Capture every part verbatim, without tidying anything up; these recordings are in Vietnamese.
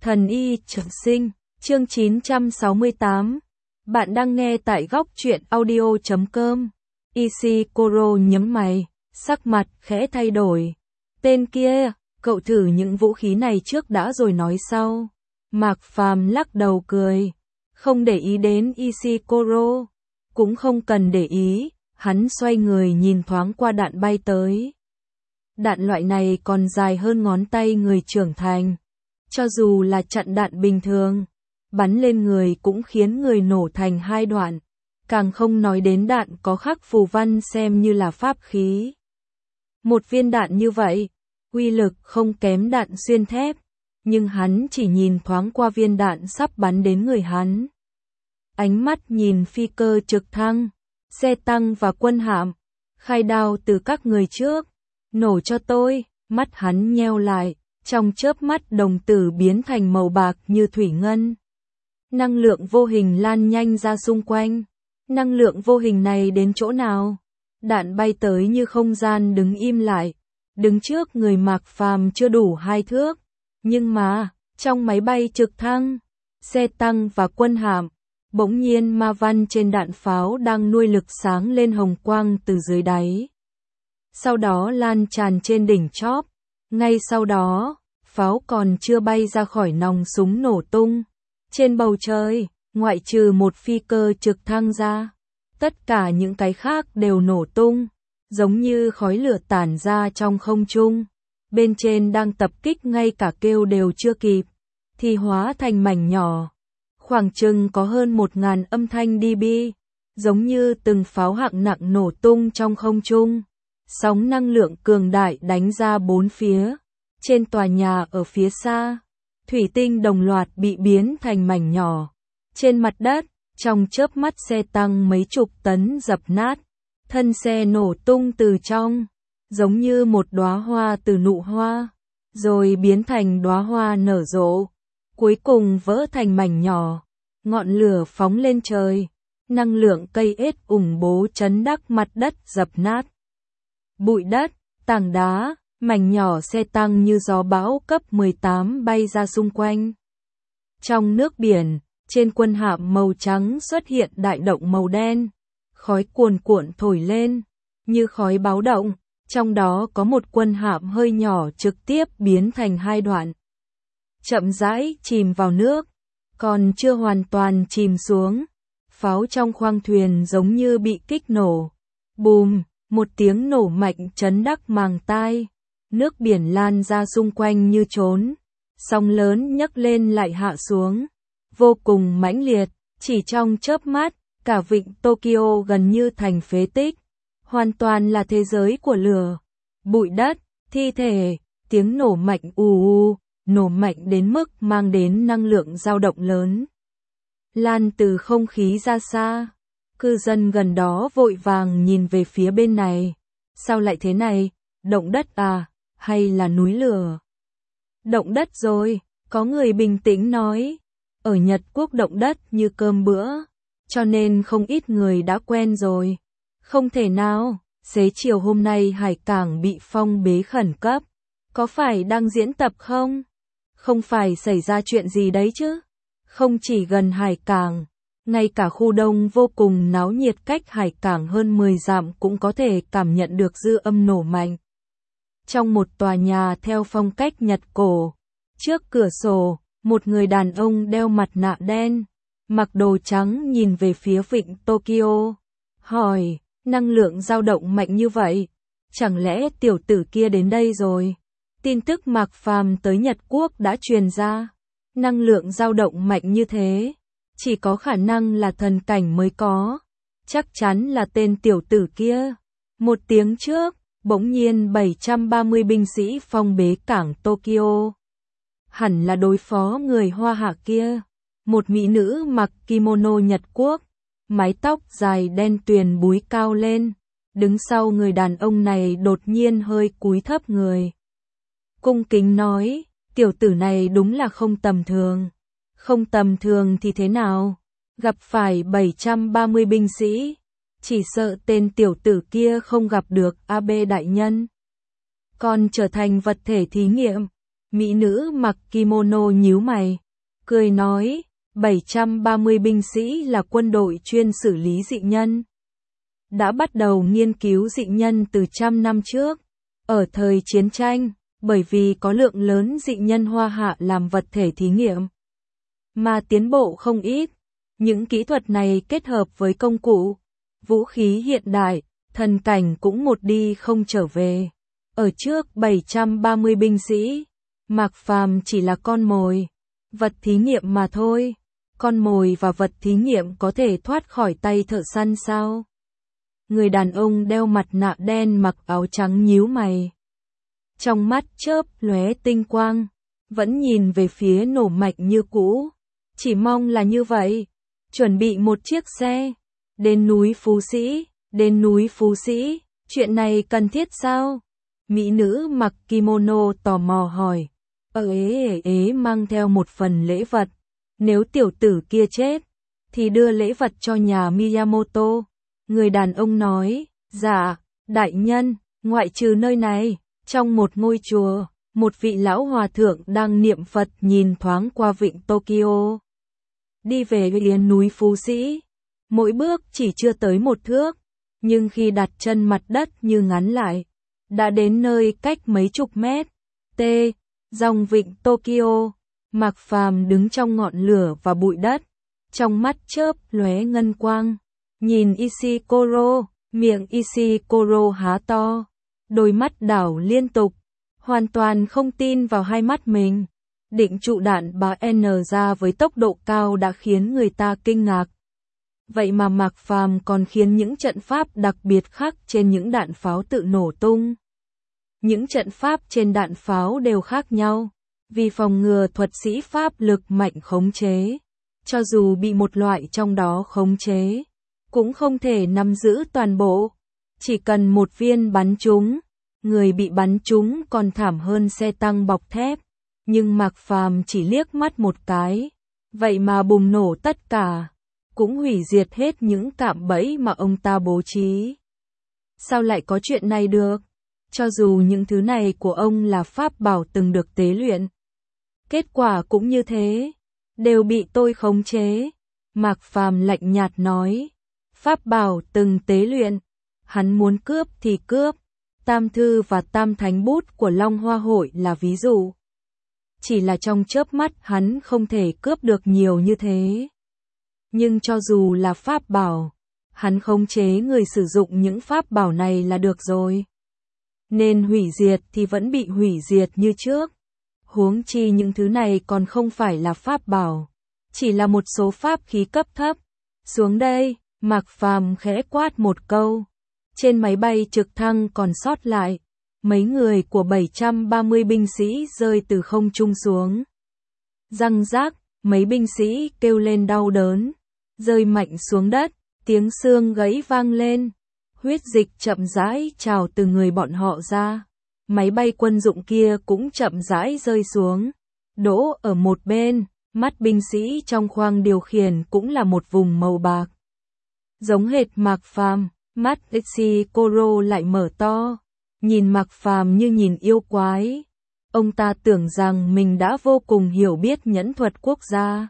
Thần y trường sinh, chương chín trăm sáu mươi tám. Bạn đang nghe tại góc truyện audio chấm com. Ishikoro nhướng mày, sắc mặt khẽ thay đổi. Tên kia, cậu thử những vũ khí này trước đã rồi nói sau. Mạc Phàm lắc đầu cười, không để ý đến Ishikoro, cũng không cần để ý, hắn xoay người nhìn thoáng qua đạn bay tới. Đạn loại này còn dài hơn ngón tay người trưởng thành. Cho dù là chặn đạn bình thường, bắn lên người cũng khiến người nổ thành hai đoạn, càng không nói đến đạn có khắc phù văn xem như là pháp khí. Một viên đạn như vậy, uy lực không kém đạn xuyên thép, nhưng hắn chỉ nhìn thoáng qua viên đạn sắp bắn đến người hắn. Ánh mắt nhìn phi cơ trực thăng, xe tăng và quân hạm, khai đao từ các người trước, nổ cho tôi, mắt hắn nheo lại. Trong chớp mắt đồng tử biến thành màu bạc như thủy ngân. Năng lượng vô hình lan nhanh ra xung quanh. Năng lượng vô hình này đến chỗ nào? Đạn bay tới như không gian đứng im lại. Đứng trước người Mạc Phàm chưa đủ hai thước. Nhưng mà, trong máy bay trực thăng, xe tăng và quân hạm, bỗng nhiên ma văn trên đạn pháo đang nuôi lực sáng lên hồng quang từ dưới đáy. Sau đó lan tràn trên đỉnh chóp. Ngay sau đó, pháo còn chưa bay ra khỏi nòng súng nổ tung. Trên bầu trời, ngoại trừ một phi cơ trực thăng ra, tất cả những cái khác đều nổ tung, giống như khói lửa tản ra trong không trung. Bên trên đang tập kích ngay cả kêu đều chưa kịp, thì hóa thành mảnh nhỏ. Khoảng chừng có hơn một ngàn âm thanh dB, giống như từng pháo hạng nặng nổ tung trong không trung. Sóng năng lượng cường đại đánh ra bốn phía. Trên tòa nhà ở phía xa, thủy tinh đồng loạt bị biến thành mảnh nhỏ. Trên mặt đất, trong chớp mắt xe tăng mấy chục tấn dập nát. Thân xe nổ tung từ trong, giống như một đóa hoa từ nụ hoa, rồi biến thành đóa hoa nở rộ. Cuối cùng vỡ thành mảnh nhỏ, ngọn lửa phóng lên trời. Năng lượng cây ết ủng bố chấn đắc mặt đất dập nát. Bụi đất, tảng đá, mảnh nhỏ xe tăng như gió bão cấp mười tám bay ra xung quanh. Trong nước biển, trên quân hạm màu trắng xuất hiện đại động màu đen. Khói cuồn cuộn thổi lên, như khói báo động. Trong đó có một quân hạm hơi nhỏ trực tiếp biến thành hai đoạn. Chậm rãi chìm vào nước, còn chưa hoàn toàn chìm xuống. Pháo trong khoang thuyền giống như bị kích nổ. Bùm! Một tiếng nổ mạnh chấn đắc màng tai, nước biển lan ra xung quanh như trốn, sóng lớn nhấc lên lại hạ xuống, vô cùng mãnh liệt, chỉ trong chớp mắt, cả vịnh Tokyo gần như thành phế tích, hoàn toàn là thế giới của lửa, bụi đất, thi thể, tiếng nổ mạnh ù ù, nổ mạnh đến mức mang đến năng lượng dao động lớn, lan từ không khí ra xa. Cư dân gần đó vội vàng nhìn về phía bên này. Sao lại thế này? Động đất à? Hay là núi lửa? Động đất rồi, có người bình tĩnh nói. Ở Nhật Quốc động đất như cơm bữa, cho nên không ít người đã quen rồi. Không thể nào, xế chiều hôm nay hải cảng bị phong bế khẩn cấp. Có phải đang diễn tập không? Không phải xảy ra chuyện gì đấy chứ? Không chỉ gần hải cảng, ngay cả khu đông vô cùng náo nhiệt cách hải cảng hơn mười dặm cũng có thể cảm nhận được dư âm nổ mạnh. Trong một tòa nhà theo phong cách Nhật cổ, trước cửa sổ, một người đàn ông đeo mặt nạ đen, mặc đồ trắng nhìn về phía vịnh Tokyo, hỏi, năng lượng dao động mạnh như vậy, chẳng lẽ tiểu tử kia đến đây rồi? Tin tức Mạc Phàm tới Nhật Quốc đã truyền ra, năng lượng dao động mạnh như thế. Chỉ có khả năng là thần cảnh mới có. Chắc chắn là tên tiểu tử kia. Một tiếng trước, bỗng nhiên bảy trăm ba mươi binh sĩ phong bế cảng Tokyo. Hẳn là đối phó người Hoa Hạ kia. Một mỹ nữ mặc kimono Nhật Quốc, mái tóc dài đen tuyền búi cao lên. Đứng sau người đàn ông này đột nhiên hơi cúi thấp người. Cung kính nói, tiểu tử này đúng là không tầm thường. Không tầm thường thì thế nào? Gặp phải bảy trăm ba mươi binh sĩ, chỉ sợ tên tiểu tử kia không gặp được a bê đại nhân. Còn trở thành vật thể thí nghiệm. Mỹ nữ mặc kimono nhíu mày, cười nói, bảy trăm ba mươi binh sĩ là quân đội chuyên xử lý dị nhân. Đã bắt đầu nghiên cứu dị nhân từ trăm năm trước, ở thời chiến tranh, bởi vì có lượng lớn dị nhân Hoa Hạ làm vật thể thí nghiệm, mà tiến bộ không ít. Những kỹ thuật này kết hợp với công cụ, vũ khí hiện đại, thần cảnh cũng một đi không trở về. Ở trước bảy trăm ba mươi binh sĩ, Mạc Phàm chỉ là con mồi, vật thí nghiệm mà thôi. Con mồi và vật thí nghiệm có thể thoát khỏi tay thợ săn sao? Người đàn ông đeo mặt nạ đen mặc áo trắng nhíu mày. Trong mắt chớp lóe tinh quang, vẫn nhìn về phía nổ mạnh như cũ. Chỉ mong là như vậy. Chuẩn bị một chiếc xe. Đến núi Phú Sĩ, đến núi Phú Sĩ, chuyện này cần thiết sao? Mỹ nữ mặc kimono tò mò hỏi. Ờ ế ế ế mang theo một phần lễ vật. Nếu tiểu tử kia chết, thì đưa lễ vật cho nhà Miyamoto. Người đàn ông nói, dạ, đại nhân, ngoại trừ nơi này, trong một ngôi chùa, một vị lão hòa thượng đang niệm Phật nhìn thoáng qua vịnh Tokyo. Đi về đến núi Phú Sĩ, mỗi bước chỉ chưa tới một thước, nhưng khi đặt chân mặt đất như ngắn lại, đã đến nơi cách mấy chục mét. T. Dòng vịnh Tokyo. Mạc Phàm đứng trong ngọn lửa và bụi đất, trong mắt chớp lóe ngân quang, nhìn Ishikoro, miệng Ishikoro há to, đôi mắt đảo liên tục, hoàn toàn không tin vào hai mắt mình. Định trụ đạn bá N ra với tốc độ cao đã khiến người ta kinh ngạc. Vậy mà Mạc Phàm còn khiến những trận pháp đặc biệt khắc trên những đạn pháo tự nổ tung. Những trận pháp trên đạn pháo đều khác nhau, vì phòng ngừa thuật sĩ pháp lực mạnh khống chế. Cho dù bị một loại trong đó khống chế, cũng không thể nắm giữ toàn bộ. Chỉ cần một viên bắn trúng, người bị bắn trúng còn thảm hơn xe tăng bọc thép. Nhưng Mạc Phàm chỉ liếc mắt một cái, vậy mà bùng nổ tất cả, cũng hủy diệt hết những cạm bẫy mà ông ta bố trí. Sao lại có chuyện này được? Cho dù những thứ này của ông là pháp bảo từng được tế luyện, kết quả cũng như thế, đều bị tôi khống chế. Mạc Phàm lạnh nhạt nói, pháp bảo từng tế luyện, hắn muốn cướp thì cướp. Tam thư và tam thánh bút của Long Hoa Hội là ví dụ. Chỉ là trong chớp mắt hắn không thể cướp được nhiều như thế. Nhưng cho dù là pháp bảo, hắn khống chế người sử dụng những pháp bảo này là được rồi. Nên hủy diệt thì vẫn bị hủy diệt như trước. Huống chi những thứ này còn không phải là pháp bảo, chỉ là một số pháp khí cấp thấp. Xuống đây, Mạc Phàm khẽ quát một câu. Trên máy bay trực thăng còn sót lại, mấy người của bảy trăm ba mươi binh sĩ rơi từ không trung xuống. Răng rác, mấy binh sĩ kêu lên đau đớn, rơi mạnh xuống đất, tiếng xương gãy vang lên. Huyết dịch chậm rãi trào từ người bọn họ ra. Máy bay quân dụng kia cũng chậm rãi rơi xuống, đỗ ở một bên. Mắt binh sĩ trong khoang điều khiển cũng là một vùng màu bạc, giống hệt Mạc Phàm. Mắt Ishikoro lại mở to, nhìn Mạc Phàm như nhìn yêu quái. Ông ta tưởng rằng mình đã vô cùng hiểu biết nhẫn thuật quốc gia,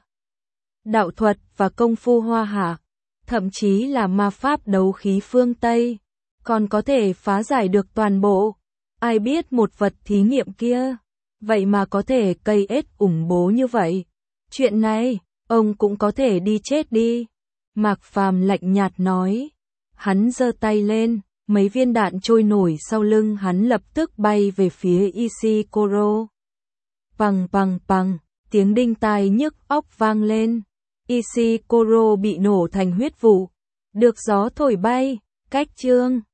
đạo thuật và công phu Hoa Hạ, thậm chí là ma pháp đấu khí phương Tây, còn có thể phá giải được toàn bộ. Ai biết một vật thí nghiệm kia, vậy mà có thể cây ết ủng bố như vậy. Chuyện này, ông cũng có thể đi chết đi. Mạc Phàm lạnh nhạt nói. Hắn giơ tay lên, mấy viên đạn trôi nổi sau lưng hắn lập tức bay về phía Ishikoro. Pằng pằng pằng, tiếng đinh tai nhức óc vang lên. Ishikoro bị nổ thành huyết vụ, được gió thổi bay. Cách chương